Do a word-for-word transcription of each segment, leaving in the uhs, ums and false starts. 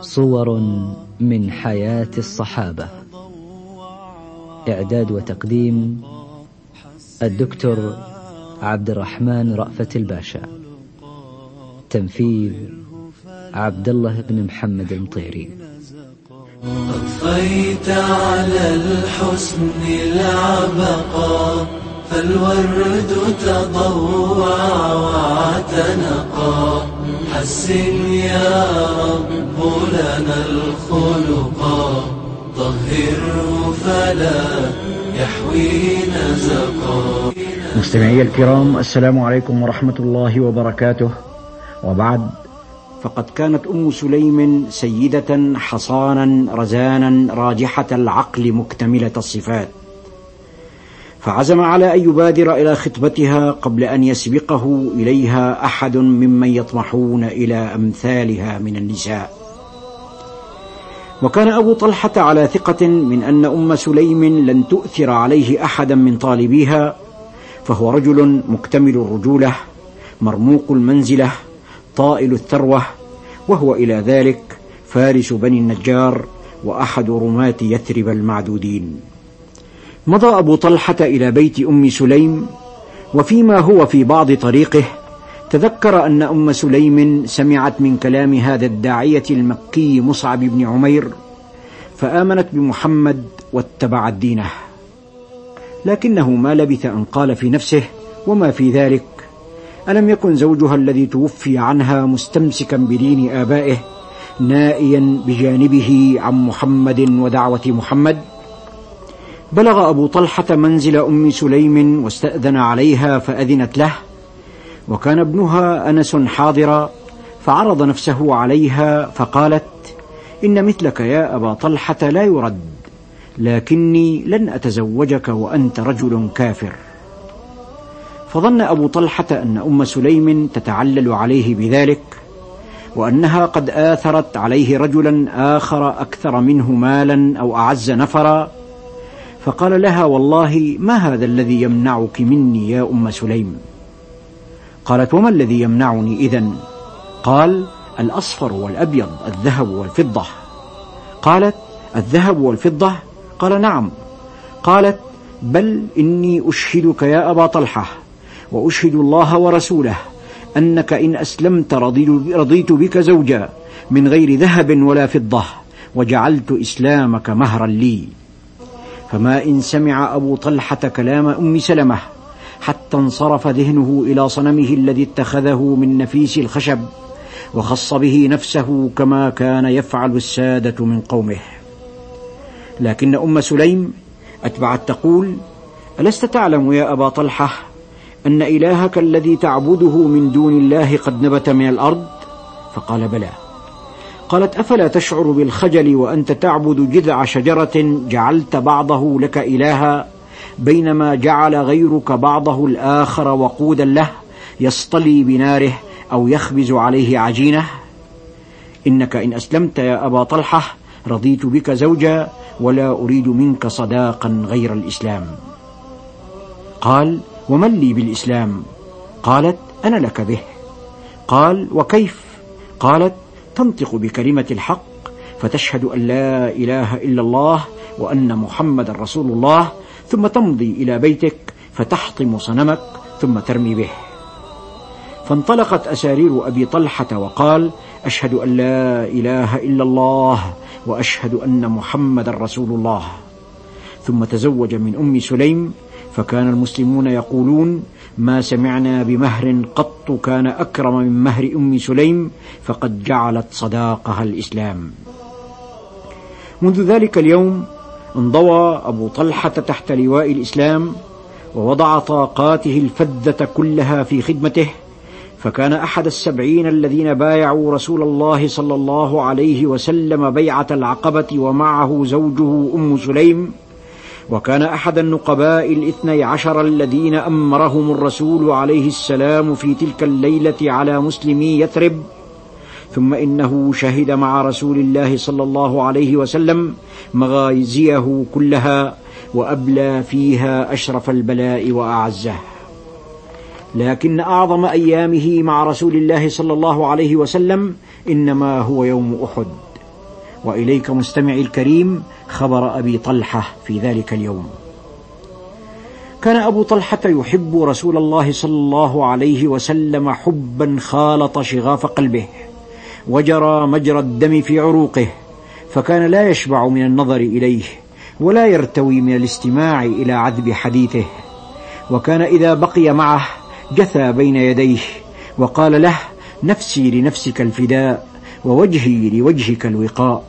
صور من حياة الصحابة. إعداد وتقديم الدكتور عبد الرحمن رأفت الباشا. تنفيذ عبد الله بن محمد المطيري. أضفيت على الحسن العبقى، فالورد تضوع واعتنقا. حسن يا رب لنا الخلقا، طهره فلا يحوي نزقا. مستمعي الكرام، السلام عليكم ورحمة الله وبركاته. وبعد، فقد كانت أم سليم سيدة حصانا رزانا راجحة العقل مكتملة الصفات، فعزم على أن يبادر إلى خطبتها قبل أن يسبقه إليها أحد ممن يطمحون إلى أمثالها من النساء. وكان أبو طلحة على ثقة من أن أم سليم لن تؤثر عليه أحدا من طالبيها، فهو رجل مكتمل الرجولة مرموق المنزلة طائل الثروة، وهو إلى ذلك فارس بني النجار وأحد رماة يثرب المعدودين. مضى أبو طلحة إلى بيت أم سليم، وفيما هو في بعض طريقه تذكر أن أم سليم سمعت من كلام هذا الداعية المكي مصعب بن عمير، فآمنت بمحمد واتبعت دينه. لكنه ما لبث أن قال في نفسه: وما في ذلك؟ ألم يكن زوجها الذي توفي عنها مستمسكا بدين آبائه نائيا بجانبه عن محمد ودعوة محمد؟ بلغ أبو طلحة منزل أم سليم واستأذن عليها فأذنت له، وكان ابنها أنس حاضرا، فعرض نفسه عليها فقالت: إن مثلك يا أبا طلحة لا يرد، لكني لن أتزوجك وأنت رجل كافر. فظن أبو طلحة أن أم سليم تتعلل عليه بذلك، وأنها قد آثرت عليه رجلا آخر أكثر منه مالا أو أعز نفرا، فقال لها: والله ما هذا الذي يمنعك مني يا أم سليم؟ قالت: وما الذي يمنعني إذن؟ قال: الأصفر والأبيض، الذهب والفضة. قالت: الذهب والفضة؟ قال: نعم. قالت: بل إني أشهدك يا أبا طلحة وأشهد الله ورسوله أنك إن أسلمت رضيت بك زوجا من غير ذهب ولا فضة، وجعلت إسلامك مهرا لي. فما إن سمع أبو طلحة كلام أم سلمة حتى انصرف ذهنه إلى صنمه الذي اتخذه من نفيس الخشب، وخص به نفسه كما كان يفعل السادة من قومه. لكن أم سليم أتبعت تقول: ألست تعلم يا أبا طلحة أن إلهك الذي تعبده من دون الله قد نبت من الأرض؟ فقال: بلى. قالت: أفلا تشعر بالخجل وأنت تعبد جذع شجرة جعلت بعضه لك إلها، بينما جعل غيرك بعضه الآخر وقودا له يصطلي بناره أو يخبز عليه عجينه؟ إنك إن أسلمت يا أبا طلحة رضيت بك زوجا، ولا أريد منك صداقا غير الإسلام. قال: ومن لي بالإسلام؟ قالت: أنا لك به. قال: وكيف؟ قالت: تنطق بكلمة الحق، فتشهد أن لا إله إلا الله وأن محمد رسول الله، ثم تمضي إلى بيتك فتحطم صنمك ثم ترمي به. فانطلقت أسارير أبي طلحة وقال: أشهد أن لا إله إلا الله وأشهد أن محمد رسول الله. ثم تزوج من أم سليم، فكان المسلمون يقولون: ما سمعنا بمهر قط كان أكرم من مهر أم سليم، فقد جعلت صداقها الإسلام. منذ ذلك اليوم انضوى أبو طلحة تحت لواء الإسلام، ووضع طاقاته الفذة كلها في خدمته، فكان أحد السبعين الذين بايعوا رسول الله صلى الله عليه وسلم بيعة العقبة، ومعه زوجه أم سليم، وكان أحد النقباء الاثني عشر الذين أمرهم الرسول عليه السلام في تلك الليلة على مسلمي يثرب. ثم إنه شهد مع رسول الله صلى الله عليه وسلم مغازيه كلها، وأبلى فيها أشرف البلاء وأعزه. لكن أعظم أيامه مع رسول الله صلى الله عليه وسلم إنما هو يوم أحد، وإليك مستمعي الكريم خبر أبي طلحة في ذلك اليوم. كان أبو طلحة يحب رسول الله صلى الله عليه وسلم حبا خالط شغاف قلبه وجرى مجرى الدم في عروقه، فكان لا يشبع من النظر إليه ولا يرتوي من الاستماع إلى عذب حديثه، وكان إذا بقي معه جثى بين يديه وقال له: نفسي لنفسك الفداء ووجهي لوجهك الوقاء.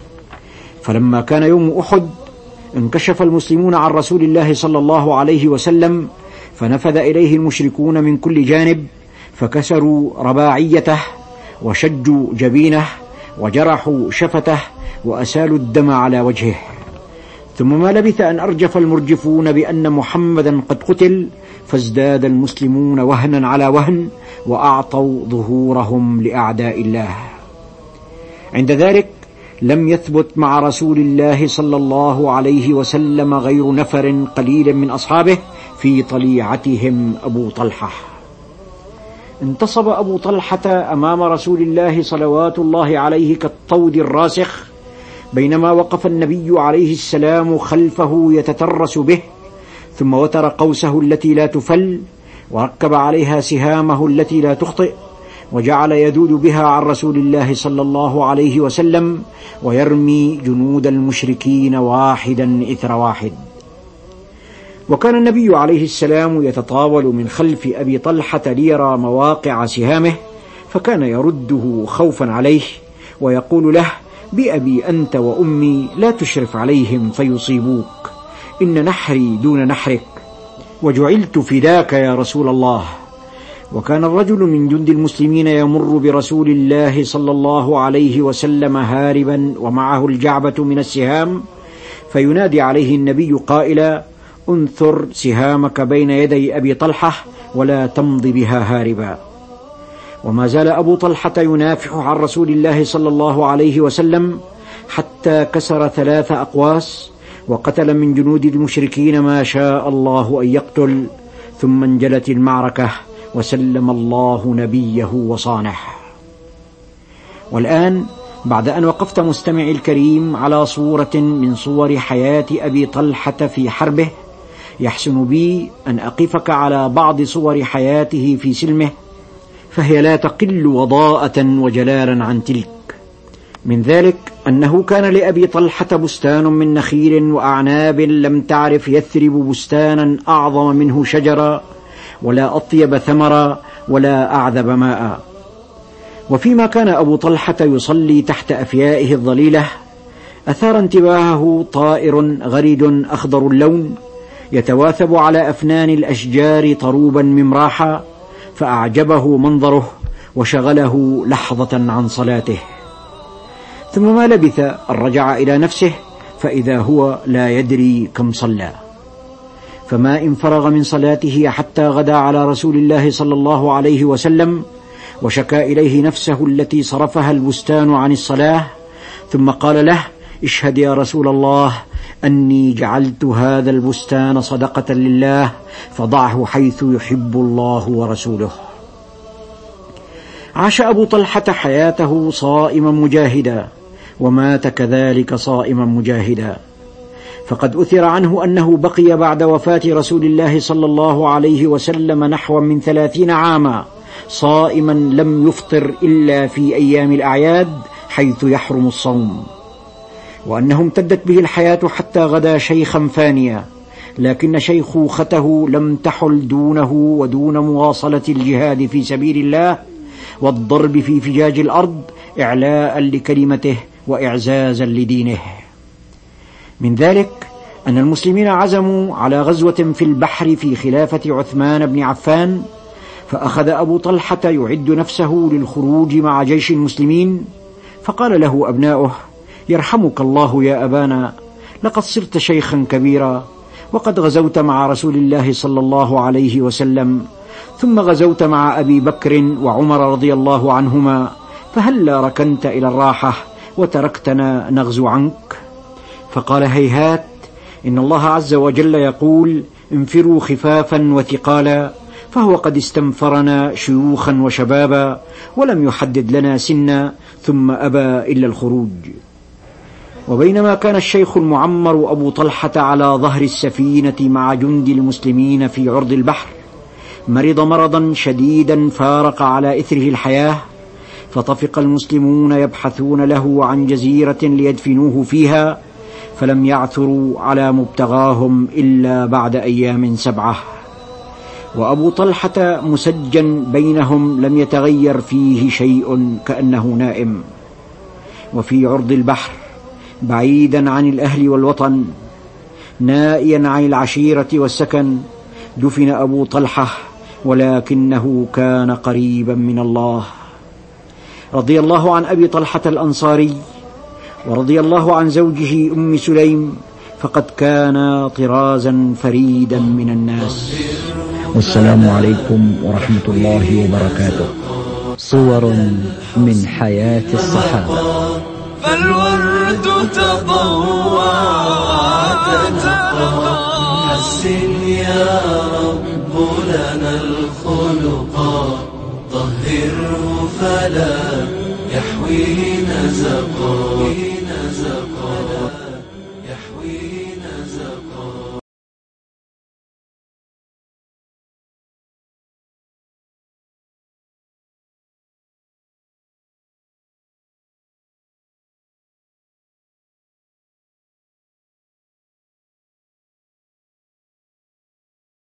فلما كان يوم أحد انكشف المسلمون عن رسول الله صلى الله عليه وسلم، فنفذ إليه المشركون من كل جانب، فكسروا رباعيته وشجوا جبينه وجرحوا شفته وأسالوا الدم على وجهه. ثم ما لبث أن أرجف المرجفون بأن محمدا قد قتل، فازداد المسلمون وهنا على وهن وأعطوا ظهورهم لأعداء الله. عند ذلك لم يثبت مع رسول الله صلى الله عليه وسلم غير نفر قليل من أصحابه، في طليعتهم أبو طلحة. انتصب أبو طلحة أمام رسول الله صلوات الله عليه كالطود الراسخ، بينما وقف النبي عليه السلام خلفه يتترس به، ثم وتر قوسه التي لا تفل وركب عليها سهامه التي لا تخطئ، وجعل يذود بها عن رسول الله صلى الله عليه وسلم ويرمي جنود المشركين واحدا إثر واحد. وكان النبي عليه السلام يتطاول من خلف أبي طلحة ليرى مواقع سهامه، فكان يرده خوفا عليه ويقول له: بأبي أنت وأمي لا تشرف عليهم فيصيبوك، إن نحري دون نحرك، وجعلت فداك يا رسول الله. وكان الرجل من جند المسلمين يمر برسول الله صلى الله عليه وسلم هاربا ومعه الجعبة من السهام، فينادي عليه النبي قائلا: انثر سهامك بين يدي أبي طلحة ولا تمض بها هاربا. وما زال أبو طلحة ينافح عن رسول الله صلى الله عليه وسلم حتى كسر ثلاث أقواس وقتل من جنود المشركين ما شاء الله أن يقتل، ثم انجلت المعركة وسلم الله نبيه وصانح. والآن بعد أن وقفت مستمعي الكريم على صورة من صور حياة أبي طلحة في حربه، يحسن بي أن أقفك على بعض صور حياته في سلمه، فهي لا تقل وضاءة وجلالا عن تلك. من ذلك أنه كان لأبي طلحة بستان من نخيل وأعناب لم تعرف يثرب بستانا أعظم منه شجرا ولا أطيب ثمرا ولا أعذب ماء. وفيما كان أبو طلحة يصلي تحت أفيائه الظليلة، أثار انتباهه طائر غريد أخضر اللون يتواثب على أفنان الأشجار طروبا ممراحا، فأعجبه منظره وشغله لحظة عن صلاته. ثم ما لبث أن رجع إلى نفسه فإذا هو لا يدري كم صلى، فما إن فرغ من صلاته حتى غدا على رسول الله صلى الله عليه وسلم وشكى إليه نفسه التي صرفها البستان عن الصلاة، ثم قال له: اشهد يا رسول الله أني جعلت هذا البستان صدقة لله، فضعه حيث يحب الله ورسوله. عاش أبو طلحة حياته صائما مجاهدا، ومات كذلك صائما مجاهدا، فقد أثر عنه أنه بقي بعد وفاة رسول الله صلى الله عليه وسلم نحو من ثلاثين عاما صائما لم يفطر إلا في أيام الأعياد حيث يحرم الصوم، وأنه امتدت به الحياة حتى غدا شيخا فانيا، لكن شيخوخته لم تحل دونه ودون مواصلة الجهاد في سبيل الله والضرب في فجاج الأرض إعلاء لكلمته وإعزازا لدينه. من ذلك أن المسلمين عزموا على غزوة في البحر في خلافة عثمان بن عفان، فأخذ أبو طلحة يعد نفسه للخروج مع جيش المسلمين، فقال له أبناؤه: يرحمك الله يا أبانا، لقد صرت شيخا كبيرا، وقد غزوت مع رسول الله صلى الله عليه وسلم، ثم غزوت مع أبي بكر وعمر رضي الله عنهما، فهلا ركنت إلى الراحة وتركتنا نغزو عنك؟ فقال: هيهات، إن الله عز وجل يقول: انفروا خفافا وثقالا، فهو قد استنفرنا شيوخا وشبابا ولم يحدد لنا سنا، ثم أبى إلا الخروج. وبينما كان الشيخ المعمر أبو طلحة على ظهر السفينة مع جند المسلمين في عرض البحر، مرض مرضا شديدا فارق على إثره الحياة، فطفق المسلمون يبحثون له عن جزيرة ليدفنوه فيها، فلم يعثروا على مبتغاهم إلا بعد أيام سبعة، وأبو طلحة مسجن بينهم لم يتغير فيه شيء كأنه نائم. وفي عرض البحر بعيدا عن الأهل والوطن، نائيا عن العشيرة والسكن، دفن أبو طلحة، ولكنه كان قريبا من الله. رضي الله عن أبي طلحة الأنصاري، ورضي الله عن زوجه أم سليم، فقد كان طرازا فريدا من الناس. والسلام عليكم ورحمة الله وبركاته. صور من حياة الصحابة. فالورد تضوع وتنقى، حسن يا رب لنا الخلقا، طهره فلا يحوي نزقا.